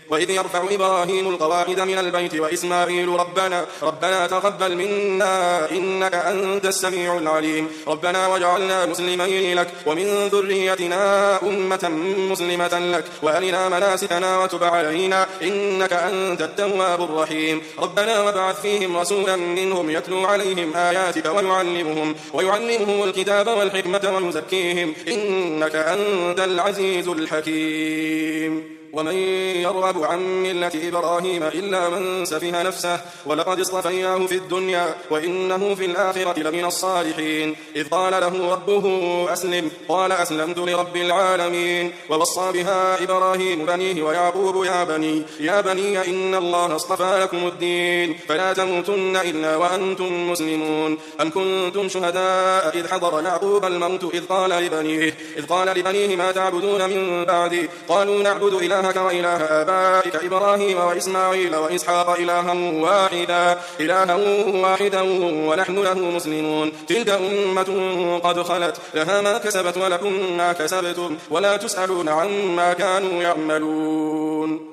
وإذ يرفع إبراهيم القواعد من البيت وإسماعيل ربنا تقبل منا إنك أنت السميع العليم ربنا واجعلنا مسلمين لك ومن ذريتنا أمة مسلمة لك وأرنا مناسكنا وتب علينا إنك أنت التواب الرحيم ربنا وابعث فيهم رسولا منهم يتلو عليهم آياتك ويعلمهم الكتاب والحكمة ويزكيهم إنك أنت العزيز الحكيم ومن يرغب عن ملة إبراهيم إلا من سفه نفسه ولقد اصطفيناه في الدنيا وإنه في الآخرة لمن الصالحين إذ قال له ربه أسلم قال أسلمت لرب العالمين ووصى بها إبراهيم بنيه ويعقوب يا بني إن الله اصطفى لكم الدين فلا تموتن إلا وأنتم مسلمون أم كنتم شهداء إذ حضر يعقوب الموت إذ قال لبنيه ما تعبدون من بعدي قالوا نعبد إلهك وإله آبائك إبراهيم وإسماعيل وإسحاق إلها واحدا ونحن له مسلمون تلك أمة قد خلت لها ما كسبت ولكم ما كسبتم ولا تسألون عما كانوا يعملون